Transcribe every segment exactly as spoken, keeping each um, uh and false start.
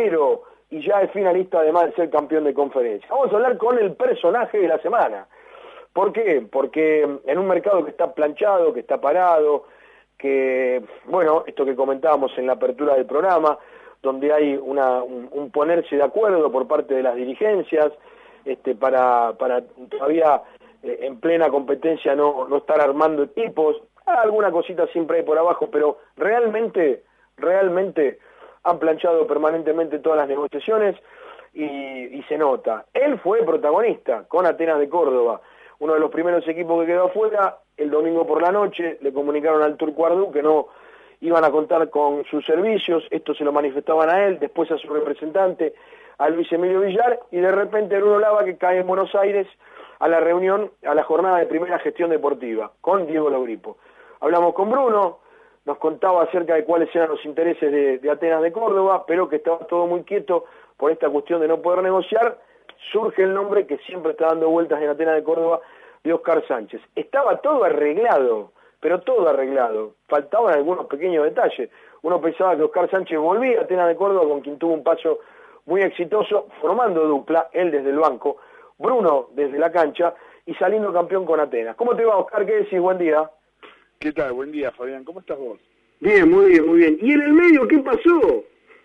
arquero y ya es finalista además de ser campeón de conferencia. Vamos a hablar con el personaje de la semana. ¿Por qué? Porque en un mercado que está planchado, que está parado, que, bueno, esto que comentábamos en la apertura del programa, donde hay una, un, un ponerse de acuerdo por parte de las dirigencias, este, para, para todavía eh, en plena competencia no, no estar armando equipos, alguna cosita siempre hay por abajo, pero realmente, realmente han planchado permanentemente todas las negociaciones y, y se nota. Él fue protagonista con Atenas de Córdoba, uno de los primeros equipos que quedó afuera. El domingo por la noche le comunicaron al Turco Ardú que no iban a contar con sus servicios, esto se lo manifestaban a él, después a su representante, a Luis Emilio Villar, y de repente Bruno Lava, que cae en Buenos Aires a la reunión, a la jornada de primera gestión deportiva, con Diego Lauripo. Hablamos con Bruno, nos contaba acerca de cuáles eran los intereses de, de Atenas de Córdoba, pero que estaba todo muy quieto por esta cuestión de no poder negociar. Surge el nombre que siempre está dando vueltas en Atenas de Córdoba, de Oscar Sánchez. Estaba todo arreglado, pero todo arreglado. Faltaban algunos pequeños detalles. Uno pensaba que Oscar Sánchez volvía a Atenas de Córdoba, con quien tuvo un paso muy exitoso, formando dupla, él desde el banco, Bruno desde la cancha, y saliendo campeón con Atenas. ¿Cómo te va, Oscar? ¿Qué decís? Buen día. ¿Qué tal? Buen día, Fabián. ¿Cómo estás vos? Bien, muy bien, muy bien. ¿Y en el medio qué pasó?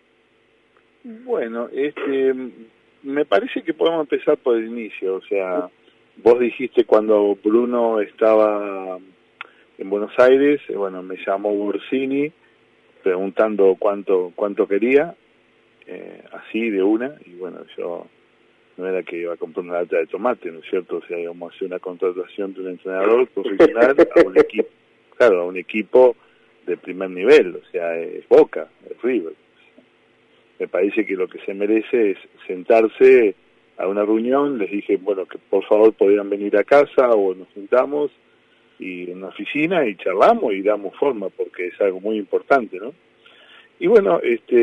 Bueno, este, me parece que podemos empezar por el inicio. O sea, vos dijiste cuando Bruno estaba en Buenos Aires, bueno, me llamó Borsini preguntando cuánto cuánto quería, eh, así de una, y bueno, yo no era que iba a comprar una lata de tomate, ¿no es cierto? O sea, íbamos a hacer una contratación de un entrenador profesional a un equipo, claro, a un equipo de primer nivel, o sea, es Boca, es River. Me parece que lo que se merece es sentarse a una reunión. Les dije, bueno, que por favor podían venir a casa o nos sentamos y en la oficina y charlamos y damos forma, porque es algo muy importante, ¿no? Y bueno,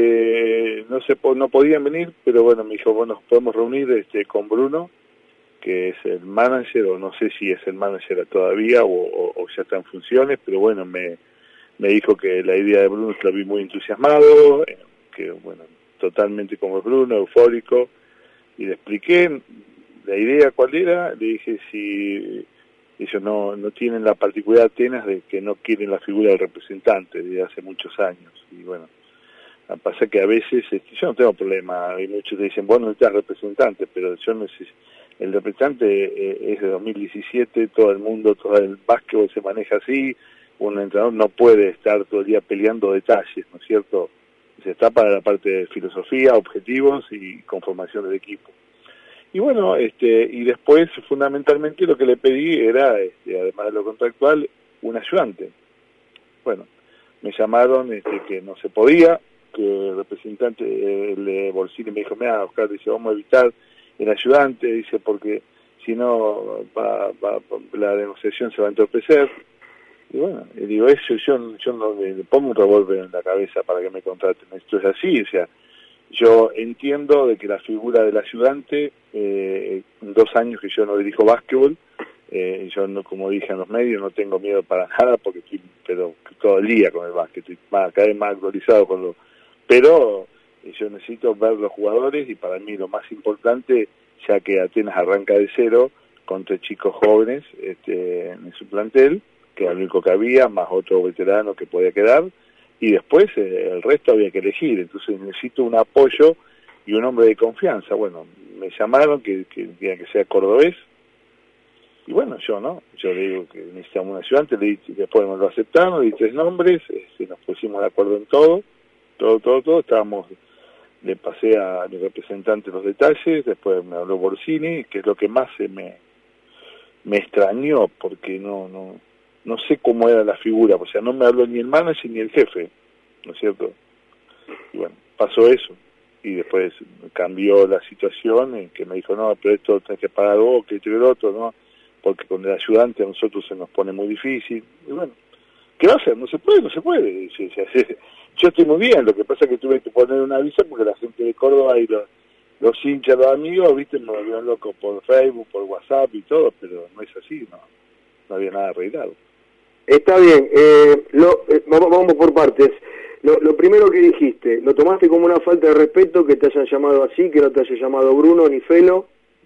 este, no se no podían venir, pero bueno, me dijo, bueno, nos podemos reunir este con Bruno, que es el manager, o no sé si es el manager todavía o, o, o ya está en funciones, pero bueno, me, me dijo que la idea de Bruno la vi muy entusiasmado, eh, que bueno, totalmente como Bruno, eufórico, y le expliqué la idea cuál era. Le dije si ellos no, no tienen la particularidad Atenas de que no quieren la figura del representante desde hace muchos años, y bueno, pasa que a veces, este, yo no tengo problema, hay muchos que dicen, bueno, no estás representante, pero yo no sé, el representante eh, es de dos mil diecisiete, todo el mundo, todo el básquetbol se maneja así, un entrenador no puede estar todo el día peleando detalles, ¿no es cierto? Se está para la parte de filosofía, objetivos y conformación del equipo. Y bueno, este, y después fundamentalmente lo que le pedí era, este, además de lo contractual, un ayudante. Bueno, me llamaron este, que no se podía, que el representante de Borsini me dijo, mira, Oscar, dice, vamos a evitar el ayudante, dice, porque si no va, va, la negociación se va a entorpecer. Y bueno, y digo, eso yo, yo no le, le pongo un revólver en la cabeza para que me contraten, esto es así, o sea, yo entiendo de que la figura del ayudante, eh, en dos años que yo no dirijo básquetbol, eh, yo no, como dije en los medios, no tengo miedo para nada, porque estoy pero todo el día con el básquet, estoy más, cada vez más actualizado con lo, pero eh, yo necesito ver los jugadores, y para mí lo más importante, ya que Atenas arranca de cero, con tres chicos jóvenes este, en su plantel, que era el único que había, más otro veterano que podía quedar, y después eh, el resto había que elegir. Entonces necesito un apoyo y un hombre de confianza. Bueno, me llamaron que que, que sea cordobés, y bueno, yo no, yo le digo que necesitamos un ayudante, le di, después me lo aceptaron, le di tres nombres, este, nos pusimos de acuerdo en todo, todo, todo, todo, estábamos, le pasé a mi representante los detalles, después me habló Borsini, que es lo que más se me, me extrañó, porque no, no, no sé cómo era la figura, o sea, no me habló ni el manager ni el jefe, ¿no es cierto? Y bueno, pasó eso, y después cambió la situación, en que me dijo, no, pero esto tenés que pagar vos, que esto y el otro, ¿no? Porque con el ayudante a nosotros se nos pone muy difícil, y bueno, ¿qué va a hacer? No se puede, no se puede. Yo estoy muy bien, lo que pasa es que tuve que poner una aviso porque la gente de Córdoba y los, los hinchas, los amigos, viste, me volvieron loco por Facebook, por WhatsApp y todo, pero no es así, no, no había nada arreglado. Está bien, eh, lo, eh, vamos, vamos por partes. Lo, lo primero que dijiste, ¿lo tomaste como una falta de respeto que te hayan llamado así, que no te haya llamado Bruno ni Felo?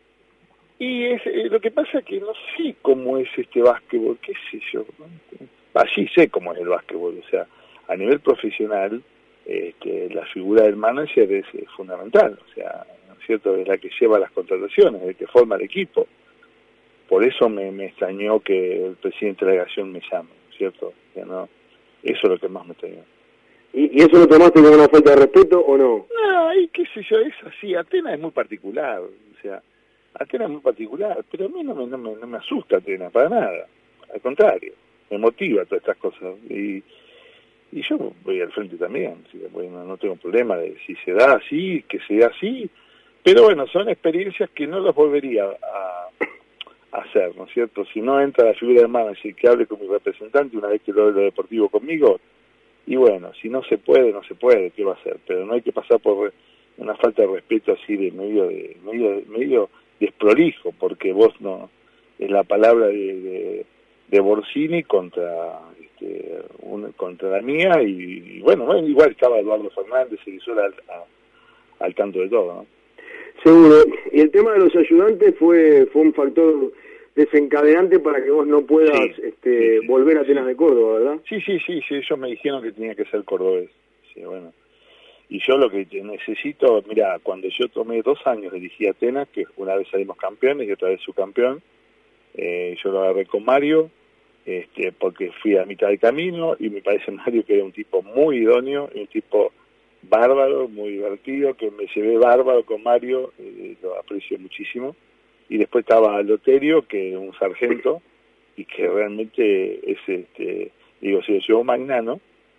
Y es, eh, lo que pasa es que no sé cómo es este básquetbol, qué sé yo. Así sé cómo es el básquetbol, o sea, a nivel profesional, este, la figura del manager es, es fundamental, o sea, ¿no es cierto? Es la que lleva las contrataciones, es la que forma el equipo. Por eso me, me extrañó que el presidente de la delegación me llame, ¿no es cierto? O sea, no, eso es lo que más me extrañó. ¿Y, ¿Y eso lo tomaste como una falta de respeto o no? No, y qué sé yo, es así, Atenas es muy particular, o sea, Atenas es muy particular, pero a mí no me, no me, no me asusta Atenas, para nada, al contrario, me motiva todas estas cosas, y, y yo voy al frente también, así que, bueno, no tengo problema de si se da así, que se da así, pero bueno, son experiencias que no las volvería a, a hacer, ¿no es cierto? Si no entra la figura de manager que hable con mi representante una vez que lo, lo deportivo conmigo, y bueno, si no se puede, no se puede, ¿qué va a hacer? Pero no hay que pasar por una falta de respeto así de medio de medio medio desprolijo, porque vos no, es la palabra de, de, de Borsini contra este, un, contra la mía, y, y bueno, bueno, igual estaba Eduardo Fernández, el que al, a, al tanto de todo, ¿no? Seguro. Y el tema de los ayudantes fue fue un factor desencadenante para que vos no puedas sí, este, sí, sí, volver a Atenas sí. de Córdoba, ¿verdad? Sí, sí, sí, sí, ellos me dijeron que tenía que ser cordobés, sí, bueno. Y yo lo que necesito, mira, cuando yo tomé dos años dirigí Atenas, que una vez salimos campeones y otra vez subcampeón, eh, yo lo agarré con Mario, este, porque fui a mitad de camino, y me parece Mario que era un tipo muy idóneo, un tipo bárbaro, muy divertido, que me llevé bárbaro con Mario, eh, lo aprecio muchísimo. Y después estaba Loterio, que es un sargento, y que realmente es, este, digo, si lo llevó Magnano,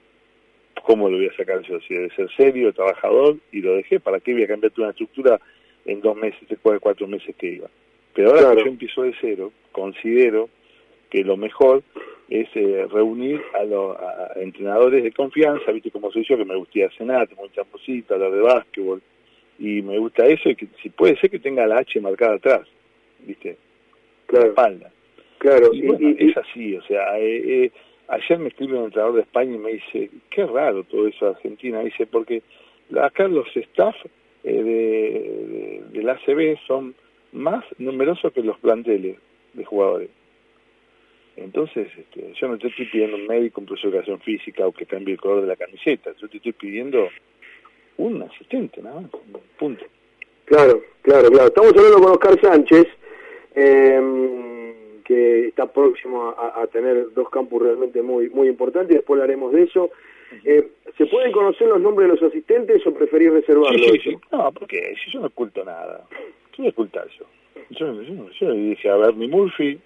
¿cómo lo voy a sacar yo? Si debe ser serio, trabajador, y lo dejé. ¿Para qué voy a cambiar una estructura en dos meses, después de cuatro meses que iba? Pero ahora claro. que yo empiezo de cero, considero que lo mejor es eh, reunir a los a entrenadores de confianza, viste como soy yo, que me gusta cenar, me gusta música, hablar de básquetbol, y me gusta eso, y que si puede ser que tenga la H marcada atrás, viste, claro. la espalda. Claro. Y bueno, y, y, es así, o sea, eh, eh, ayer me escribe un entrenador de España y me dice, qué raro todo eso de Argentina, dice, porque acá los staff eh, de, de, de la A C B son más numerosos que los planteles de jugadores. Entonces, este, yo no te estoy pidiendo un médico, un profesor de educación física o que cambie el color de la camiseta, yo te estoy pidiendo un asistente, nada más, punto. Claro, claro, claro. Estamos hablando con Oscar Sánchez, eh, que está próximo a, a tener dos campus realmente muy muy importantes, y después hablaremos de eso. Eh, ¿Se pueden conocer los nombres de los asistentes o preferís reservarlos? Sí, sí, sí. No, porque si yo no oculto nada, ¿qué voy a ocultar yo? Yo, yo, yo le dije a Bernie Murphy,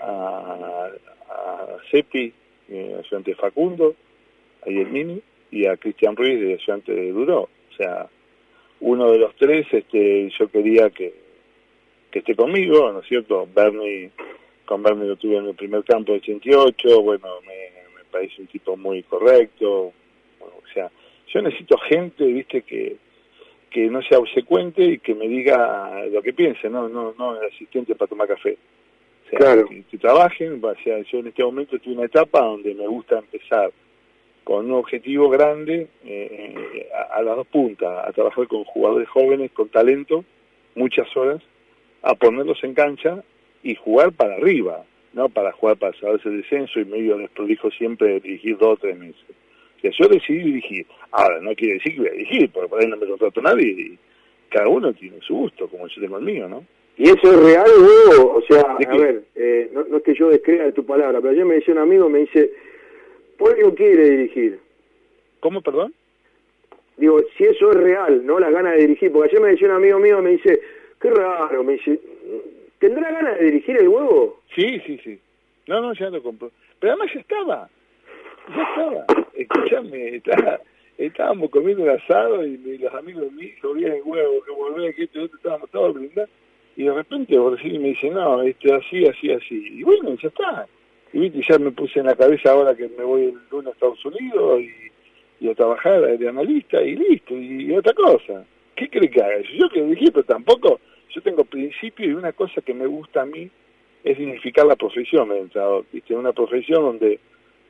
a, a Seppi, eh, ayudante de Facundo, a Yelmini, y a Cristian Ruiz, de ayudante de Duró. O sea, uno de los tres, este, yo quería que, que esté conmigo, ¿no es cierto? Bernie, con Bernie lo tuve en el primer campo de ochenta y ocho, bueno, me, me parece un tipo muy correcto, bueno, o sea, yo necesito gente, viste, que que no sea obsecuente y que me diga lo que piense, no no no el asistente para tomar café. O sea, claro. que, que trabajen, o sea, yo en este momento estoy en una etapa donde me gusta empezar con un objetivo grande eh, a, a las dos puntas, a trabajar con jugadores jóvenes, con talento, muchas horas, a ponerlos en cancha y jugar para arriba, no para jugar para salvarse el descenso y medio desprolijo siempre de dirigir dos o tres meses. O sea, yo decidí dirigir. Ahora, no quiere decir que voy a dirigir, porque por ahí no me contrato a nadie y cada uno tiene su gusto, como yo tengo el mío, ¿no? ¿Y eso es real, Hugo? O sea, a ver, eh, no, no es que yo descrea de tu palabra, pero ayer me decía un amigo, me dice, Polio quiere dirigir. ¿Cómo, perdón? Digo, si eso es real, ¿no? Las ganas de dirigir, porque ayer me decía un amigo mío, me dice, qué raro, me dice, ¿tendrá ganas de dirigir el Huevo? Sí, sí, sí. No, no, ya lo compró. Pero además ya estaba. Ya estaba, escuchame, estaba, estábamos comiendo un asado y, y los amigos míos volvían el huevo, que volvían, que esto, estábamos todos brindando, y de repente Borsini me dice, no, este, así, así, así, y bueno, ya está. Y viste, ya me puse en la cabeza ahora que me voy el lunes a Estados Unidos y, y a trabajar de analista y listo, y, y otra cosa. ¿Qué crees que haga? Yo que dije, pero tampoco, yo tengo principio y una cosa que me gusta a mí es dignificar la profesión, me he entrado, viste, una profesión donde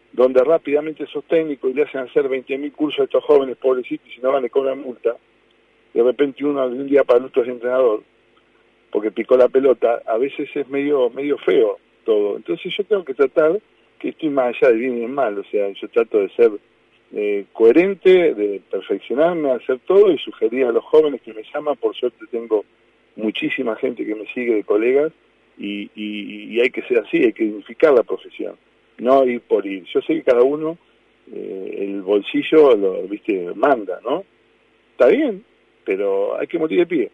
donde rápidamente esos técnicos le hacen hacer veinte mil cursos a estos jóvenes pobrecitos y si no van le cobran multa, de repente uno de un día para el otro es entrenador, porque picó la pelota, a veces es medio medio feo todo. Entonces yo tengo que tratar, que estoy más allá de bien y de mal, o sea, yo trato de ser eh, coherente, de perfeccionarme, hacer todo y sugerir a los jóvenes que me llaman. Por suerte tengo muchísima gente que me sigue de colegas y, y, y hay que ser así, hay que dignificar la profesión, no ir por ir. Yo sé que cada uno, eh, el bolsillo, lo viste, manda, ¿no? Está bien, pero hay que morir de pie.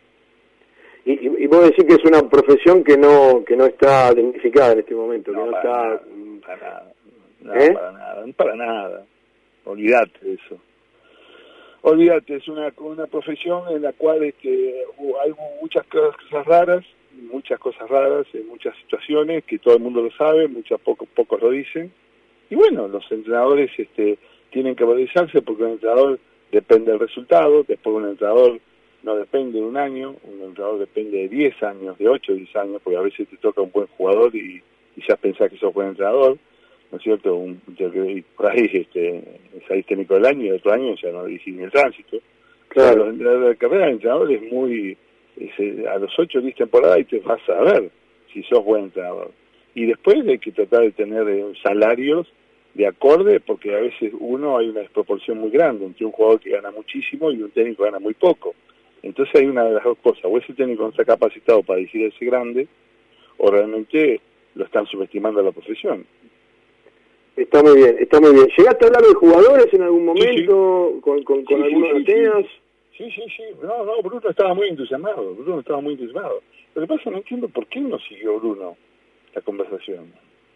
Y, y, y vos decís que es una profesión que no que no está dignificada en este momento, No, que no para está... nada, para nada, no, ¿Eh? para nada, para nada. Olvídate de eso. Olvídate, es una, una profesión en la cual este, hay muchas cosas raras, muchas cosas raras, en muchas situaciones que todo el mundo lo sabe, muchos pocos pocos lo dicen. Y bueno, los entrenadores este, tienen que valorizarse porque un entrenador depende del resultado, después un entrenador no depende de un año, un entrenador depende de diez años, de ocho o diez años, porque a veces te toca un buen jugador y, y ya pensás que sos buen entrenador, ¿no es cierto? Un, por ahí este, salís técnico del año y el otro año ya no dirigís ni el tránsito. Claro. O sea, la, la carrera de entrenador es muy... Es, a los ocho o diez temporadas y te vas a ver si sos buen entrenador. Y después hay que tratar de tener eh, salarios de acorde, porque a veces uno hay una desproporción muy grande entre un jugador que gana muchísimo y un técnico que gana muy poco. Entonces hay una de las dos cosas, o ese técnico no está capacitado para dirigir ese grande, o realmente lo están subestimando a la profesión. Está muy bien, está muy bien. ¿Llegaste a hablar de jugadores en algún momento, sí, sí. con, con, con sí, algunos sí, sí, Atenas? Sí, sí, sí. No, no, Bruno estaba muy entusiasmado. Bruno estaba muy entusiasmado. Lo que pasa, no entiendo por qué no siguió Bruno la conversación.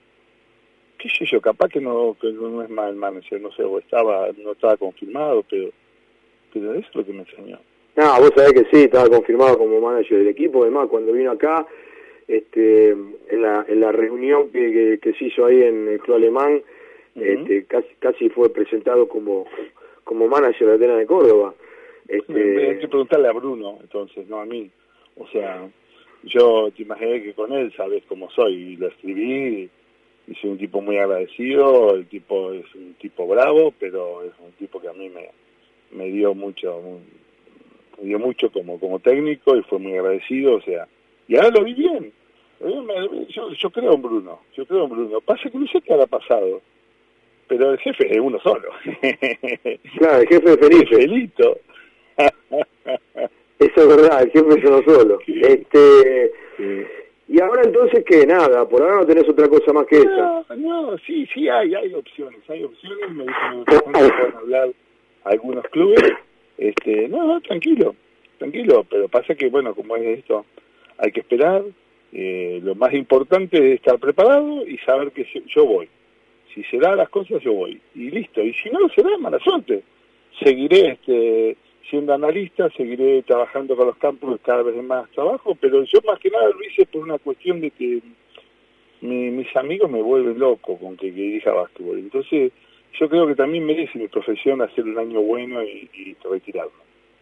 ¿Qué sé yo? Capaz que no, que no es mal manager, no sé, o estaba, no estaba confirmado, pero, pero eso es lo que me enseñó. No, vos sabés que sí, estaba confirmado como manager del equipo. Además, cuando vino acá, este, en la, en la reunión que, que, que se hizo ahí en el Club Alemán, uh-huh. este, casi, casi fue presentado como, como manager de Atenas de Córdoba. Este... Hay que preguntarle a Bruno, entonces, no a mí. O sea, yo te imaginé que con él sabes cómo soy, y lo escribí, y soy un tipo muy agradecido, el tipo es un tipo bravo, pero es un tipo que a mí me, me dio mucho, me dio mucho como, como técnico, y fue muy agradecido, o sea, y ahora lo vi bien. Yo, yo creo en Bruno, yo creo en Bruno. Pasa que no sé qué habrá pasado, pero el jefe es uno solo. Claro, el jefe es Felipe. Felito. Eso es verdad, el jefe es uno solo. Sí. Este, sí. Y ahora entonces, ¿qué? Nada, por ahora no tenés otra cosa más que no, esa. No, sí, sí hay, hay opciones, hay opciones, me dicen que pueden hablar algunos clubes. Este, no, no, tranquilo, tranquilo, pero pasa que, bueno, como es esto, hay que esperar. Eh, lo más importante es estar preparado y saber que yo voy. Si se dan las cosas, yo voy. Y listo. Y si no se da, mala suerte. Seguiré este, siendo analista, seguiré trabajando con los campos cada vez más trabajo, pero yo más que nada lo hice por una cuestión de que mi, mis amigos me vuelven loco con que, que dirija básquetbol. Entonces, yo creo que también merece mi profesión hacer un año bueno y, y retirarme.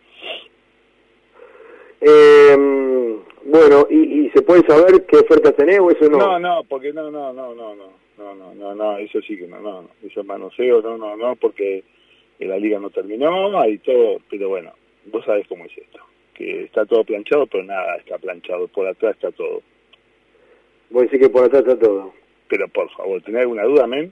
Eh, bueno, ¿y, ¿y se puede saber qué ofertas tenés o eso no? No, no, porque no, no, no, no, no, no, no, no, no, eso sí que no, no, no, eso manoseo, no, no, no, porque la liga no terminó, hay todo, pero bueno, vos sabés cómo es esto, que está todo planchado, pero nada está planchado, por atrás está todo. Vos decís que por atrás está todo. Pero por favor, ¿tenés alguna duda, men?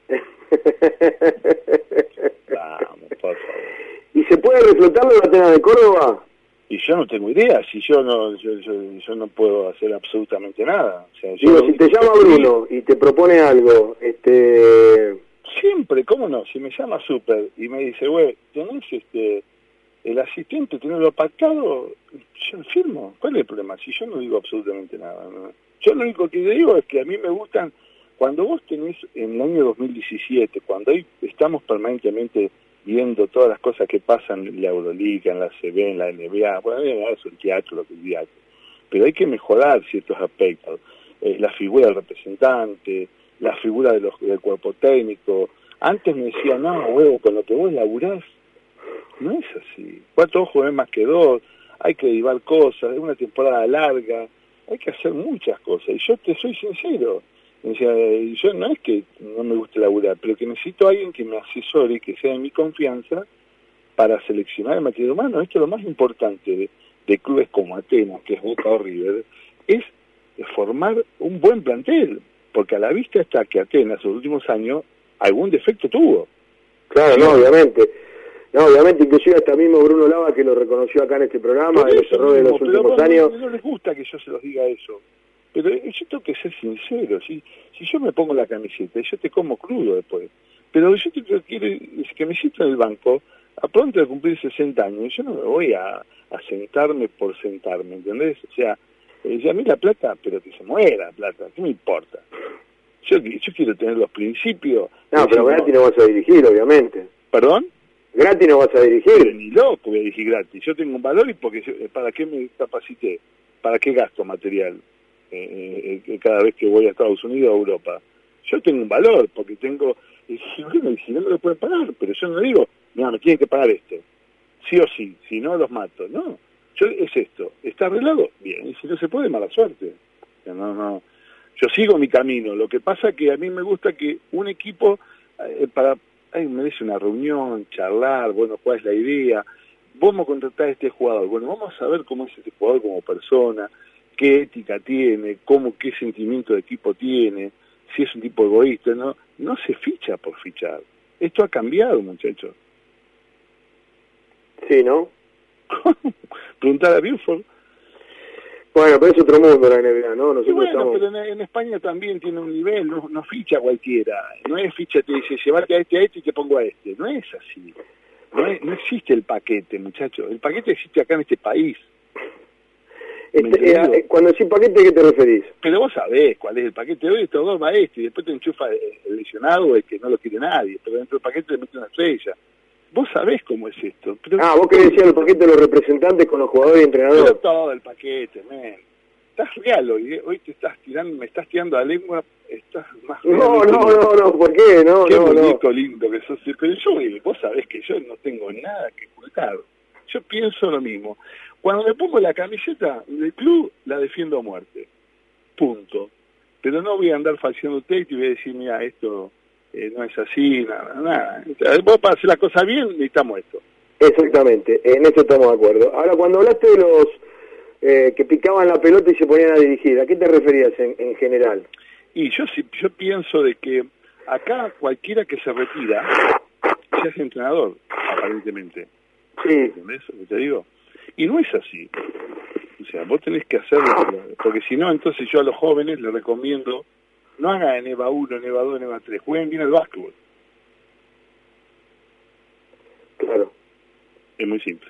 Vamos, por favor. ¿Y se puede reflotar la Atenas de Córdoba? Y yo no tengo idea, si yo no yo, yo, yo no puedo hacer absolutamente nada. O sea, yo Digo, si te llama Bruno y te propone algo, este... Siempre, ¿cómo no? Si me llama Super y me dice, güey, ¿tenés este, el asistente, tenerlo pactado? Yo firmo. ¿Cuál es el problema? Si yo no digo absolutamente nada, ¿no? Yo lo único que digo es que a mí me gustan, cuando vos tenés en el año dos mil diecisiete, cuando ahí estamos permanentemente viendo todas las cosas que pasan en la Euroliga, en la C B, en la N B A, bueno, eso es el teatro, lo que es teatro, pero hay que mejorar ciertos aspectos, eh, la figura del representante, la figura de los, del cuerpo técnico. Antes me decían, no, huevo, con lo que vos laburás, no es así. Cuatro ojos es más que dos, hay que derivar cosas, es una temporada larga, hay que hacer muchas cosas. Y yo te soy sincero, Me decía, yo no es que no me guste laburar, pero que necesito a alguien que me asesore, que sea de mi confianza, para seleccionar el material humano. Esto es lo más importante de, de clubes como Atenas, que es Boca o River, es formar un buen plantel, porque a la vista está que Atenas en los últimos años algún defecto tuvo. Claro, sí, no, obviamente. No, obviamente, inclusive hasta mismo Bruno Lava, que lo reconoció acá en este programa, de los errores de los últimos años. No, no les gusta que yo se los diga eso, pero yo tengo que ser sincero. Si, si yo me pongo la camiseta, yo te como crudo después, pero yo te quiero que me siento en el banco a pronto de cumplir sesenta años, yo no me voy a, a sentarme por sentarme, ¿entendés? O sea, eh, a mí la plata, pero que se muera la plata, ¿qué me importa? Yo, yo quiero tener los principios. No, pero gratis no vas a dirigir, obviamente. ¿Perdón? Gratis no vas a dirigir. Pero ni loco voy a dirigir gratis. Yo tengo un valor y porque ¿para qué me capacité? ¿Para qué gasto material eh, eh, cada vez que voy a Estados Unidos o a Europa? Yo tengo un valor porque tengo... Y si bueno, si no me lo pueden pagar, pero yo no digo, no, me tienen que pagar esto. Sí o sí, si no los mato. No, yo es esto. ¿Está arreglado? Bien, y si no se puede, mala suerte. No, no... Yo sigo mi camino, lo que pasa que a mí me gusta que un equipo, eh, para ay, merece una reunión, charlar, bueno, cuál es la idea, vamos a contratar a este jugador, bueno, vamos a saber cómo es este jugador como persona, qué ética tiene, cómo, qué sentimiento de equipo tiene, si es un tipo egoísta, no, no se ficha por fichar. Esto ha cambiado, muchachos. Sí, ¿no? Preguntar a Buford. Bueno, pero es otro mundo la N B A, ¿no? Nosotros y bueno, estamos... pero en, en España también tiene un nivel, no, no ficha cualquiera, no es ficha, te dice, llevate a este, a este y te pongo a este, no es así, no, es, no existe el paquete, muchachos, el paquete existe acá en este país. Este, eh, cuando decís paquete, ¿a qué te referís? Pero vos sabés cuál es el paquete, hoy estos dos va este, y después te enchufa el lesionado, el que no lo quiere nadie, pero dentro del paquete te mete una estrella. Vos sabés cómo es esto. Pero, ah, vos querés decir el paquete de los representantes con los jugadores y entrenadores. Pero todo el paquete, men. Estás real hoy, hoy te estás tirando, me estás tirando la lengua, estás más real. No, no, no, no, ¿por qué? No, qué no, bonito, no. lindo que sos. Pero yo, vos sabés que yo no tengo nada que ocultar. Yo pienso lo mismo. Cuando me pongo la camiseta del club, la defiendo a muerte. Punto. Pero no voy a andar falseando texto y voy a decir, mira, esto... Eh, no es así, nada, nada. Vos para hacer las cosas bien necesitamos esto. Exactamente, en eso estamos de acuerdo. Ahora, cuando hablaste de los eh, que picaban la pelota y se ponían a dirigir, ¿a qué te referías en, en general? Y yo yo pienso de que acá cualquiera que se retira se hace entrenador, aparentemente. Sí. ¿Entendés lo que te digo? Y no es así. O sea, vos tenés que hacerlo, porque si no, entonces yo a los jóvenes les recomiendo no hagan en EVA uno, en EVA dos, en EVA tres, jueguen bien al básquetbol. Claro. Es muy simple.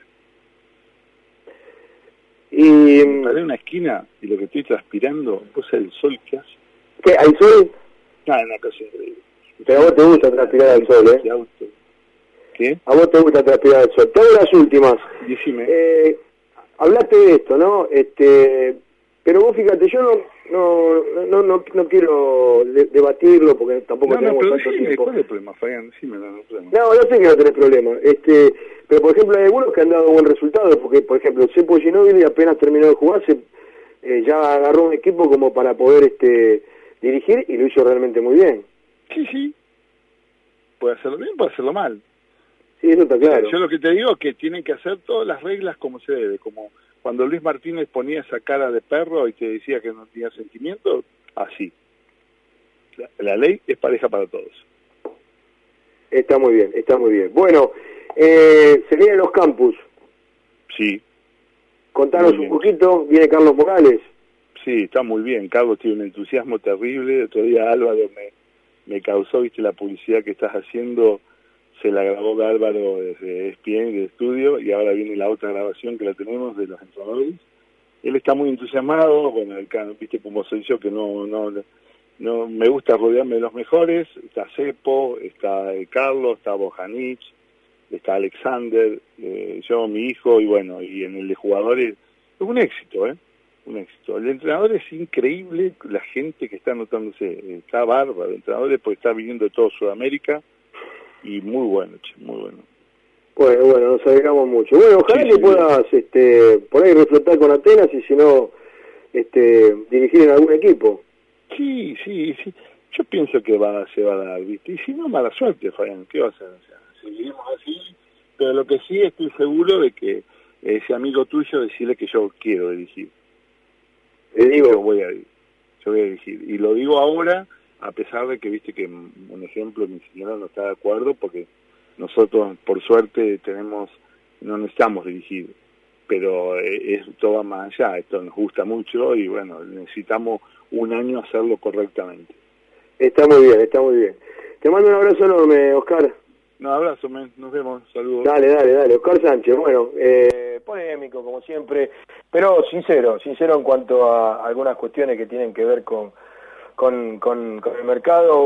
Y... Me paré en una esquina y lo que estoy transpirando, vos sabés el sol que hace. ¿Qué? ¿Al sol? Ah, una cosa increíble. Pero a vos te gusta transpirar al sol, ¿eh? Auto. ¿Qué? A vos te gusta transpirar al sol. Todas las últimas. Decime. Eh, hablaste de esto, ¿no? Este... Pero vos fíjate, yo no no no no, no quiero de, debatirlo porque tampoco no, tenemos no, tanto decime, tiempo. ¿cuál es el problema, Fabián? Decime, no, no, problema. No, yo sé que no tenés problema. Este, pero por ejemplo hay algunos que han dado buen resultado, porque por ejemplo Sepo Ginóbili apenas terminó de jugar, se, eh, ya agarró un equipo como para poder este dirigir y lo hizo realmente muy bien. Sí, sí. Puede hacerlo bien, puede hacerlo mal. Sí, eso está claro. O sea, yo lo que te digo es que tienen que hacer todas las reglas como se debe, como cuando Luis Martínez ponía esa cara de perro y te decía que no tenía sentimientos, así. La, la ley es pareja para todos. Está muy bien, está muy bien. Bueno, eh, se vienen los campus. Sí. Contanos un poquito, viene Carlos Morales. Sí, está muy bien. Carlos tiene un entusiasmo terrible. Otro día Álvaro me, me causó, viste, la publicidad que estás haciendo, se la grabó Álvaro desde E S P N, de estudio, y ahora viene la otra grabación que la tenemos de los entrenadores. Él está muy entusiasmado, bueno, el, viste como soy yo, que no, no, no me gusta rodearme de los mejores. Está Sepo, está Carlos, está Bojanic, está Alexander, eh, yo, mi hijo, y bueno, y en el de jugadores, es un éxito, ¿eh? Un éxito. El entrenador es increíble, la gente que está anotándose, está bárbaro, el entrenador porque está viniendo de toda Sudamérica, y muy bueno, che, muy bueno. Bueno, bueno, nos alegramos mucho. Bueno, ojalá sí, que sí, puedas este, por ahí reflotar con Atenas y si no, este, dirigir en algún equipo. Sí, sí, sí. Yo pienso que va, se va a dar, ¿viste? Y si no, mala suerte, Fabián, ¿qué va a hacer? O sea, seguiremos así, pero lo que sí estoy seguro de que ese amigo tuyo decirle que yo quiero dirigir. Le digo. Yo voy a, yo voy a dirigir. Y lo digo ahora, a pesar de que, viste, que un ejemplo, mi señora no está de acuerdo, porque nosotros, por suerte, tenemos, no necesitamos dirigir, pero es todo más allá, esto nos gusta mucho y bueno, necesitamos un año hacerlo correctamente. Está muy bien, está muy bien. Te mando un abrazo enorme, Oscar. Un abrazo, men. Nos vemos, saludos. Dale, dale, dale. Oscar Sánchez, bueno, eh, polémico como siempre, pero sincero, sincero en cuanto a algunas cuestiones que tienen que ver con, con, con, con el mercado.